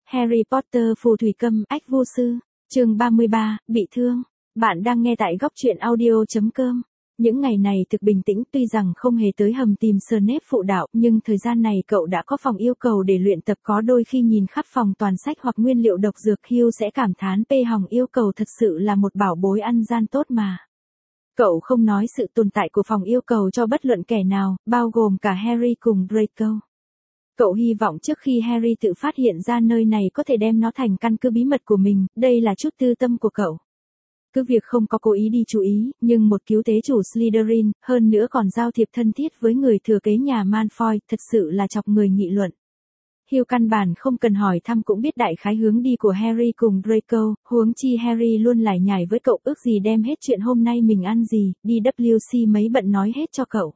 Harry Potter phù thủy câm ách vô sư, chương 33, bị thương. Bạn đang nghe tại góc truyện audio.com. Những ngày này thực bình tĩnh, tuy rằng không hề tới hầm tìm Snape phụ đạo, nhưng thời gian này cậu đã có phòng yêu cầu để luyện tập, có đôi khi nhìn khắp phòng toàn sách hoặc nguyên liệu độc dược Hugh sẽ cảm thán hòng yêu cầu thật sự là một bảo bối ăn gian tốt mà. Cậu không nói sự tồn tại của phòng yêu cầu cho bất luận kẻ nào, bao gồm cả Harry cùng Draco. Cậu hy vọng trước khi Harry tự phát hiện ra nơi này có thể đem nó thành căn cứ bí mật của mình, đây là chút tư tâm của cậu. Cứ việc không có cố ý đi chú ý, nhưng một cứu tế chủ Slytherin, hơn nữa còn giao thiệp thân thiết với người thừa kế nhà Malfoy, thật sự là chọc người nghị luận. Hugh căn bản không cần hỏi thăm cũng biết đại khái hướng đi của Harry cùng Draco, huống chi Harry luôn lải nhải với cậu, ước gì đem hết chuyện hôm nay mình ăn gì, đi WC mấy bận nói hết cho cậu.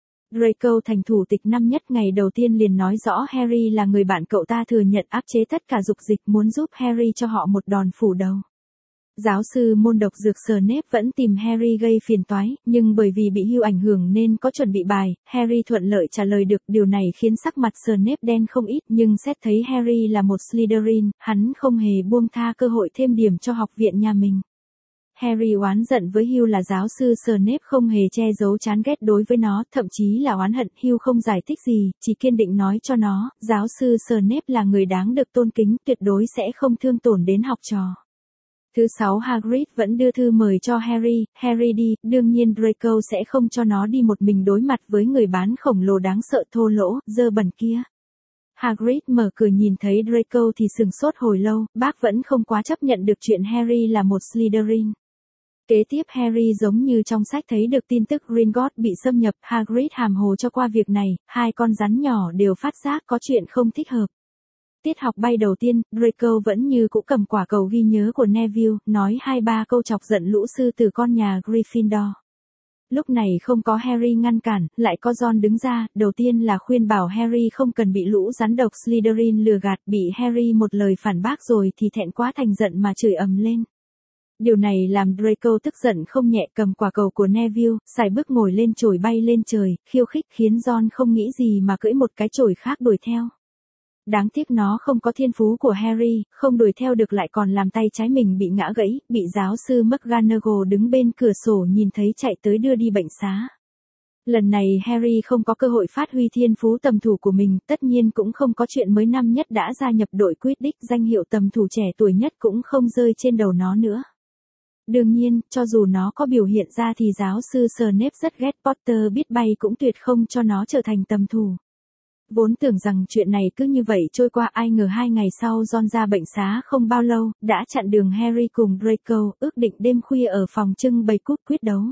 Draco thành thủ tịch năm nhất ngày đầu tiên liền nói rõ Harry là người bạn cậu ta thừa nhận áp chế tất cả dục dịch, muốn giúp Harry cho họ một đòn phủ đầu. Giáo sư môn độc dược Snape vẫn tìm Harry gây phiền toái, nhưng bởi vì bị Hugh ảnh hưởng nên có chuẩn bị bài, Harry thuận lợi trả lời được, điều này khiến sắc mặt Snape đen không ít, nhưng xét thấy Harry là một Slytherin, hắn không hề buông tha cơ hội thêm điểm cho học viện nhà mình. Harry oán giận với Hugh là giáo sư Snape không hề che giấu chán ghét đối với nó, thậm chí là oán hận. Hugh không giải thích gì, chỉ kiên định nói cho nó, giáo sư Snape là người đáng được tôn kính, tuyệt đối sẽ không thương tổn đến học trò. Thứ sáu Hagrid vẫn đưa thư mời cho Harry đi, đương nhiên Draco sẽ không cho nó đi một mình đối mặt với người bán khổng lồ đáng sợ thô lỗ, dơ bẩn kia. Hagrid mở cửa nhìn thấy Draco thì sừng sốt hồi lâu, bác vẫn không quá chấp nhận được chuyện Harry là một Slytherin. Kế tiếp Harry giống như trong sách thấy được tin tức Gringotts bị xâm nhập, Hagrid hàm hồ cho qua việc này, hai con rắn nhỏ đều phát giác có chuyện không thích hợp. Tiết học bay đầu tiên, Draco vẫn như cũ cầm quả cầu ghi nhớ của Neville, nói 2-3 câu chọc giận lũ sư tử con nhà Gryffindor. Lúc này không có Harry ngăn cản, lại có Ron đứng ra, đầu tiên là khuyên bảo Harry không cần bị lũ rắn độc Slytherin lừa gạt, bị Harry một lời phản bác rồi thì thẹn quá thành giận mà chửi ầm lên. Điều này làm Draco tức giận không nhẹ, cầm quả cầu của Neville, xài bước ngồi lên chổi bay lên trời, khiêu khích khiến Ron không nghĩ gì mà cưỡi một cái chổi khác đuổi theo. Đáng tiếc nó không có thiên phú của Harry, không đuổi theo được lại còn làm tay trái mình bị ngã gãy, bị giáo sư McGonagall đứng bên cửa sổ nhìn thấy chạy tới đưa đi bệnh xá. Lần này Harry không có cơ hội phát huy thiên phú tầm thủ của mình, tất nhiên cũng không có chuyện mới năm nhất đã gia nhập đội Quidditch, danh hiệu tầm thủ trẻ tuổi nhất cũng không rơi trên đầu nó nữa. Đương nhiên, cho dù nó có biểu hiện ra thì giáo sư Snape rất ghét Potter biết bay cũng tuyệt không cho nó trở thành tầm thủ. Vốn tưởng rằng chuyện này cứ như vậy trôi qua, ai ngờ 2 ngày sau Ron ra bệnh xá không bao lâu, đã chặn đường Harry cùng Draco, ước định đêm khuya ở phòng trưng bày cút quyết đấu.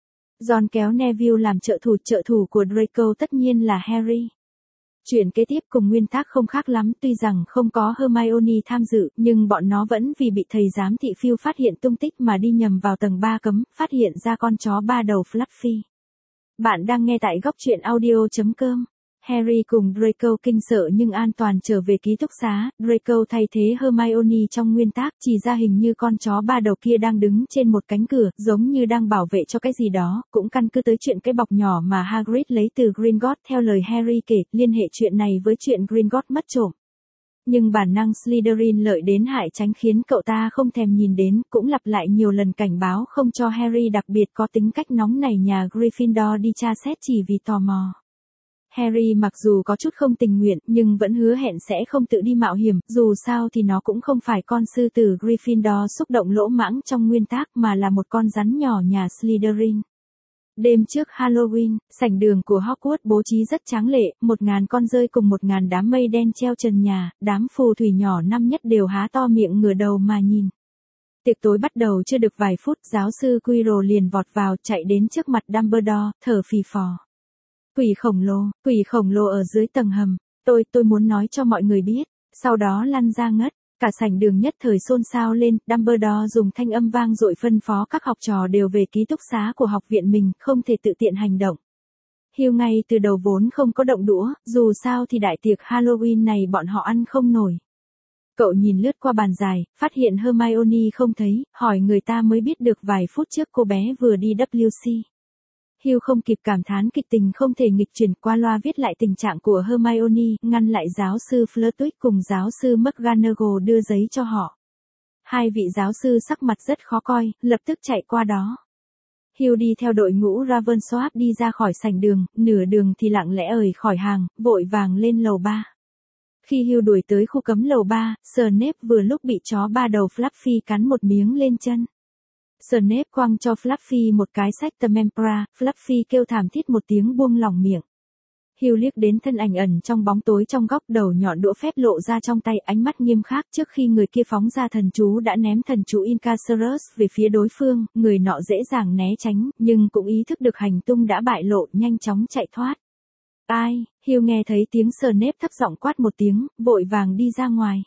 Ron kéo Neville làm trợ thủ của Draco tất nhiên là Harry. Chuyện kế tiếp cùng nguyên tắc không khác lắm, tuy rằng không có Hermione tham dự, nhưng bọn nó vẫn vì bị thầy giám thị Phil phát hiện tung tích mà đi nhầm vào tầng 3 cấm, phát hiện ra con chó 3 đầu Fluffy. Bạn đang nghe tại góc truyện audio.com. Harry cùng Draco kinh sợ nhưng an toàn trở về ký túc xá, Draco thay thế Hermione trong nguyên tắc, chỉ ra hình như con chó 3 đầu kia đang đứng trên một cánh cửa, giống như đang bảo vệ cho cái gì đó, cũng căn cứ tới chuyện cái bọc nhỏ mà Hagrid lấy từ Gringotts, theo lời Harry kể, liên hệ chuyện này với chuyện Gringotts mất trộm. Nhưng bản năng Slytherin lợi đến hại tránh khiến cậu ta không thèm nhìn đến, cũng lặp lại nhiều lần cảnh báo không cho Harry đặc biệt có tính cách nóng nảy nhà Gryffindor đi tra xét chỉ vì tò mò. Harry mặc dù có chút không tình nguyện, nhưng vẫn hứa hẹn sẽ không tự đi mạo hiểm, dù sao thì nó cũng không phải con sư tử Gryffindor xúc động lỗ mãng trong nguyên tắc mà là một con rắn nhỏ nhà Slytherin. Đêm trước Halloween, sảnh đường của Hogwarts bố trí rất tráng lệ, 1000 con dơi cùng 1000 đám mây đen treo trần nhà, đám phù thủy nhỏ năm nhất đều há to miệng ngửa đầu mà nhìn. Tiệc tối bắt đầu chưa được vài phút, giáo sư Quirrell liền vọt vào, chạy đến trước mặt Dumbledore, thở phì phò. Quỷ khổng lồ ở dưới tầng hầm, tôi muốn nói cho mọi người biết, sau đó lăn ra ngất, cả sảnh đường nhất thời xôn xao lên, Dumbledore dùng thanh âm vang dội phân phó các học trò đều về ký túc xá của học viện mình, không thể tự tiện hành động. Hugh ngay từ đầu vốn không có động đũa, dù sao thì đại tiệc Halloween này bọn họ ăn không nổi. Cậu nhìn lướt qua bàn dài, phát hiện Hermione không thấy, hỏi người ta mới biết được vài phút trước cô bé vừa đi WC. Hugh không kịp cảm thán kịch tình không thể nghịch chuyển, qua loa viết lại tình trạng của Hermione, ngăn lại giáo sư Flitwick cùng giáo sư McGonagall đưa giấy cho họ. Hai vị giáo sư sắc mặt rất khó coi, lập tức chạy qua đó. Hugh đi theo đội ngũ Ravensworth đi ra khỏi sảnh đường, nửa đường thì lặng lẽ rời khỏi hàng, vội vàng lên lầu 3. Khi Hugh đuổi tới khu cấm lầu 3, Snape vừa lúc bị chó ba đầu Fluffy cắn một miếng lên chân. Snape quăng cho Fluffy một cái sách The Tempra, Fluffy kêu thảm thiết một tiếng buông lỏng miệng. Hugh liếc đến thân ảnh ẩn trong bóng tối trong góc, đầu nhọn đũa phép lộ ra trong tay, ánh mắt nghiêm khắc. Trước khi người kia phóng ra thần chú đã ném thần chú Incarcerus về phía đối phương, người nọ dễ dàng né tránh, nhưng cũng ý thức được hành tung đã bại lộ, nhanh chóng chạy thoát. Ai? Hugh nghe thấy tiếng Snape thấp giọng quát một tiếng, vội vàng đi ra ngoài.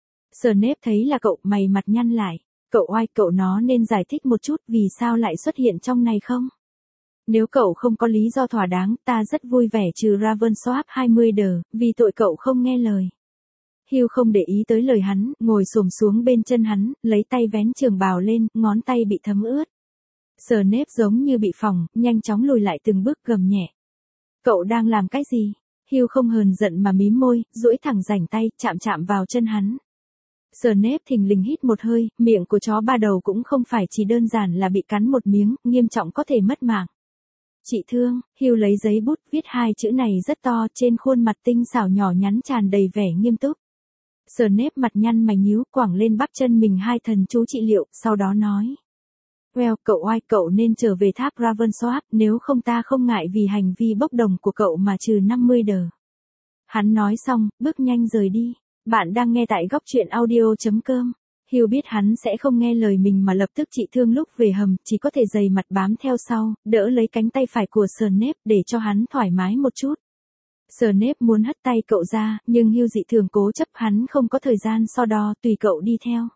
Snape thấy là cậu, mày mặt nhăn lại. Cậu oai, cậu nó nên giải thích một chút vì sao lại xuất hiện trong này không? Nếu cậu không có lý do thỏa đáng, ta rất vui vẻ trừ Ravensworth 20 đờ, vì tội cậu không nghe lời. Hugh không để ý tới lời hắn, ngồi xổm xuống bên chân hắn, lấy tay vén trường bào lên, ngón tay bị thấm ướt. Snape giống như bị phỏng, nhanh chóng lùi lại từng bước, gầm nhẹ. Cậu đang làm cái gì? Hugh không hờn giận mà mím môi, duỗi thẳng rảnh tay, chạm vào chân hắn. Snape thình lình hít một hơi, miệng của chó ba đầu cũng không phải chỉ đơn giản là bị cắn một miếng, nghiêm trọng có thể mất mạng. Chị thương, Hugh lấy giấy bút viết hai chữ này rất to trên khuôn mặt tinh xảo nhỏ nhắn tràn đầy vẻ nghiêm túc. Snape mặt nhăn mày nhíu, quẳng lên bắp chân mình hai thần chú trị liệu, sau đó nói. Well, cậu oai, cậu nên trở về tháp Ravensworth, nếu không ta không ngại vì hành vi bốc đồng của cậu mà trừ 50 đờ. Hắn nói xong, bước nhanh rời đi. Bạn đang nghe tại góc truyện audio.com. Hugh biết hắn sẽ không nghe lời mình mà lập tức trị thương lúc về hầm, chỉ có thể dày mặt bám theo sau, đỡ lấy cánh tay phải của Snape để cho hắn thoải mái một chút. Snape muốn hất tay cậu ra, nhưng Hugh dị thường cố chấp, hắn không có thời gian so đo, tùy cậu đi theo.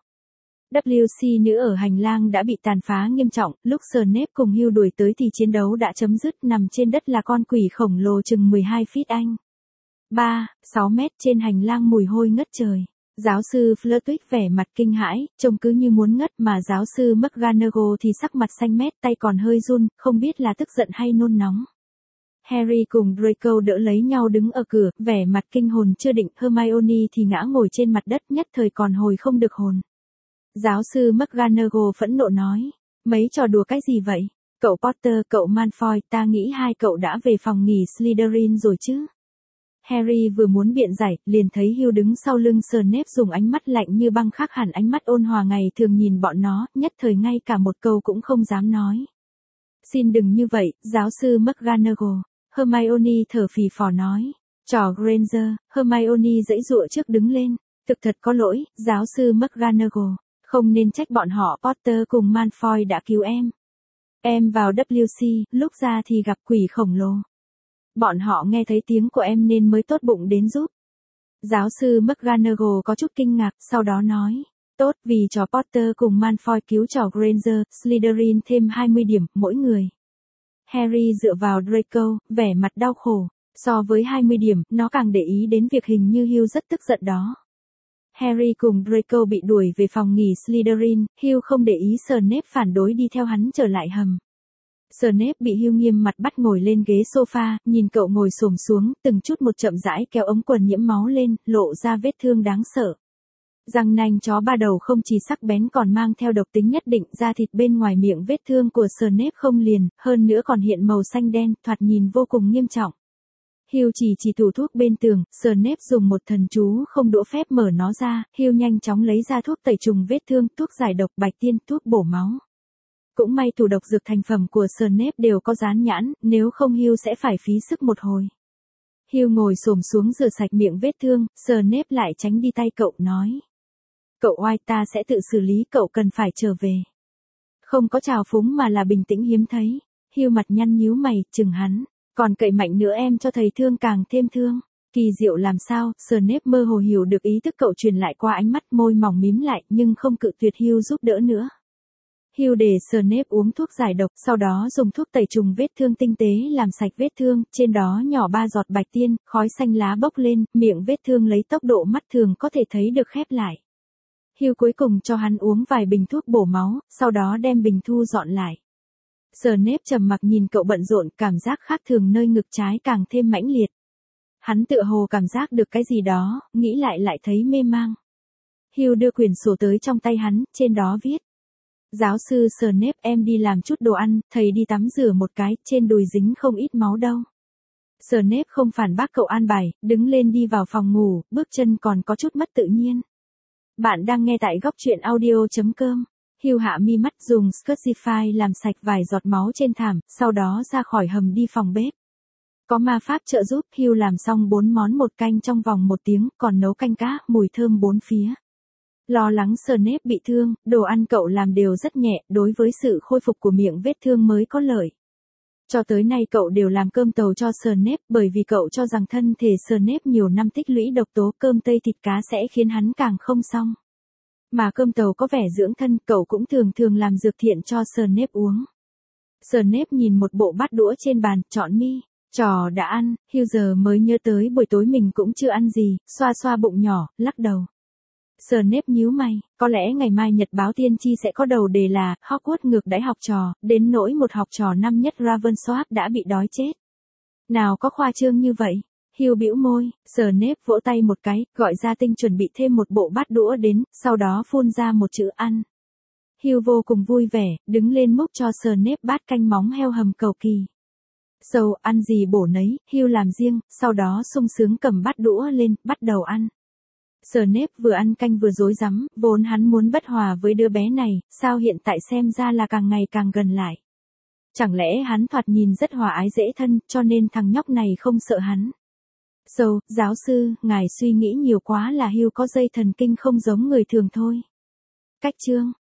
WC nữ ở hành lang đã bị tàn phá nghiêm trọng, lúc Snape cùng Hugh đuổi tới thì chiến đấu đã chấm dứt, nằm trên đất là con quỷ khổng lồ chừng 12 feet Anh. 6 mét trên hành lang mùi hôi ngất trời. Giáo sư Flitwick vẻ mặt kinh hãi, trông cứ như muốn ngất, mà giáo sư McGonagall thì sắc mặt xanh mét, tay còn hơi run, không biết là tức giận hay nôn nóng. Harry cùng Draco đỡ lấy nhau đứng ở cửa, vẻ mặt kinh hồn chưa định, Hermione thì ngã ngồi trên mặt đất, nhất thời còn hồi không được hồn. Giáo sư McGonagall phẫn nộ nói, mấy trò đùa cái gì vậy? Cậu Potter, cậu Malfoy, ta nghĩ hai cậu đã về phòng nghỉ Slytherin rồi chứ? Harry vừa muốn biện giải, liền thấy Hugh đứng sau lưng Snape dùng ánh mắt lạnh như băng khác hẳn ánh mắt ôn hòa ngày thường nhìn bọn nó, nhất thời ngay cả một câu cũng không dám nói. Xin đừng như vậy, giáo sư McGonagall. Hermione thở phì phò nói. Trò Granger, Hermione giãy giụa trước đứng lên. Thực thật có lỗi, giáo sư McGonagall. Không nên trách bọn họ, Potter cùng Malfoy đã cứu em. Em vào WC, lúc ra thì gặp quỷ khổng lồ. Bọn họ nghe thấy tiếng của em nên mới tốt bụng đến giúp. Giáo sư McGonagall có chút kinh ngạc, sau đó nói. Tốt, vì trò Potter cùng Malfoy cứu trò Granger, Slytherin thêm 20 điểm, mỗi người. Harry dựa vào Draco, vẻ mặt đau khổ. So với 20 điểm, nó càng để ý đến việc hình như Hugh rất tức giận đó. Harry cùng Draco bị đuổi về phòng nghỉ Slytherin, Hugh không để ý Snape phản đối đi theo hắn trở lại hầm. Snape bị Hugh nghiêm mặt bắt ngồi lên ghế sofa, nhìn cậu ngồi xổm xuống, từng chút một chậm rãi kéo ống quần nhiễm máu lên, lộ ra vết thương đáng sợ. Răng nanh chó ba đầu không chỉ sắc bén còn mang theo độc tính nhất định, da thịt bên ngoài miệng vết thương của Snape không liền, hơn nữa còn hiện màu xanh đen, thoạt nhìn vô cùng nghiêm trọng. Hugh chỉ tủ thuốc bên tường, Snape dùng một thần chú không đũa phép mở nó ra, Hugh nhanh chóng lấy ra thuốc tẩy trùng vết thương, thuốc giải độc, bạch tiên, thuốc bổ máu. Cũng may tủ độc dược thành phẩm của Snape đều có dán nhãn, nếu không Hugh sẽ phải phí sức một hồi. Hugh ngồi xổm xuống rửa sạch miệng vết thương, Snape lại tránh đi tay cậu, nói. Cậu oai, ta sẽ tự xử lý, cậu cần phải trở về. Không có trào phúng mà là bình tĩnh hiếm thấy. Hugh mặt nhăn nhíu mày, chừng hắn. Còn cậy mạnh nữa em cho thầy thương càng thêm thương. Kỳ diệu làm sao, Snape mơ hồ hiểu được ý thức cậu truyền lại qua ánh mắt, môi mỏng mím lại, nhưng không cự tuyệt Hugh giúp đỡ nữa. Hugh để Snape uống thuốc giải độc, sau đó dùng thuốc tẩy trùng vết thương tinh tế làm sạch vết thương, trên đó nhỏ 3 giọt bạch tiên, khói xanh lá bốc lên, miệng vết thương lấy tốc độ mắt thường có thể thấy được khép lại. Hugh cuối cùng cho hắn uống vài bình thuốc bổ máu, sau đó đem bình thu dọn lại. Snape trầm mặc nhìn cậu bận rộn, cảm giác khác thường nơi ngực trái càng thêm mãnh liệt. Hắn tựa hồ cảm giác được cái gì đó, nghĩ lại thấy mê mang. Hugh đưa quyển sổ tới trong tay hắn, trên đó viết. Giáo sư Snape, em đi làm chút đồ ăn, thầy đi tắm rửa một cái, trên đùi dính không ít máu đâu. Snape không phản bác cậu an bài, đứng lên đi vào phòng ngủ, bước chân còn có chút mất tự nhiên. Bạn đang nghe tại góc truyện audio.com. Hugh hạ mi mắt dùng Scotchify làm sạch vài giọt máu trên thảm, sau đó ra khỏi hầm đi phòng bếp. Có ma pháp trợ giúp, Hugh làm xong 4 món một canh trong vòng 1 tiếng, còn nấu canh cá, mùi thơm bốn phía. Lo lắng Snape bị thương, đồ ăn cậu làm đều rất nhẹ, đối với sự khôi phục của miệng vết thương mới có lợi. Cho tới nay cậu đều làm cơm tàu cho Snape, bởi vì cậu cho rằng thân thể Snape nhiều năm tích lũy độc tố, cơm tây thịt cá sẽ khiến hắn càng không xong. Mà cơm tàu có vẻ dưỡng thân, cậu cũng thường làm dược thiện cho Snape uống. Snape nhìn một bộ bát đũa trên bàn, chọn mi. Trò đã ăn, Hugh giờ mới nhớ tới buổi tối mình cũng chưa ăn gì, xoa bụng nhỏ, lắc đầu. Snape nhíu mày, có lẽ ngày mai nhật báo tiên tri sẽ có đầu đề là Hogwarts ngược đãi học trò, đến nỗi một học trò năm nhất Ravensworth đã bị đói chết. Nào có khoa trương như vậy. Hugh bĩu môi, Snape vỗ tay một cái, gọi gia tinh chuẩn bị thêm một bộ bát đũa đến, sau đó phun ra một chữ ăn. Hugh vô cùng vui vẻ, đứng lên múc cho Snape bát canh móng heo hầm cầu kỳ. Sâu, ăn gì bổ nấy, Hugh làm riêng, sau đó sung sướng cầm bát đũa lên, bắt đầu ăn. Snape vừa ăn canh vừa rối rắm, vốn hắn muốn bất hòa với đứa bé này, sao hiện tại xem ra là càng ngày càng gần lại. Chẳng lẽ hắn thoạt nhìn rất hòa ái dễ thân, cho nên thằng nhóc này không sợ hắn. Giáo sư, ngài suy nghĩ nhiều quá là Hugh có dây thần kinh không giống người thường thôi. Cách chương.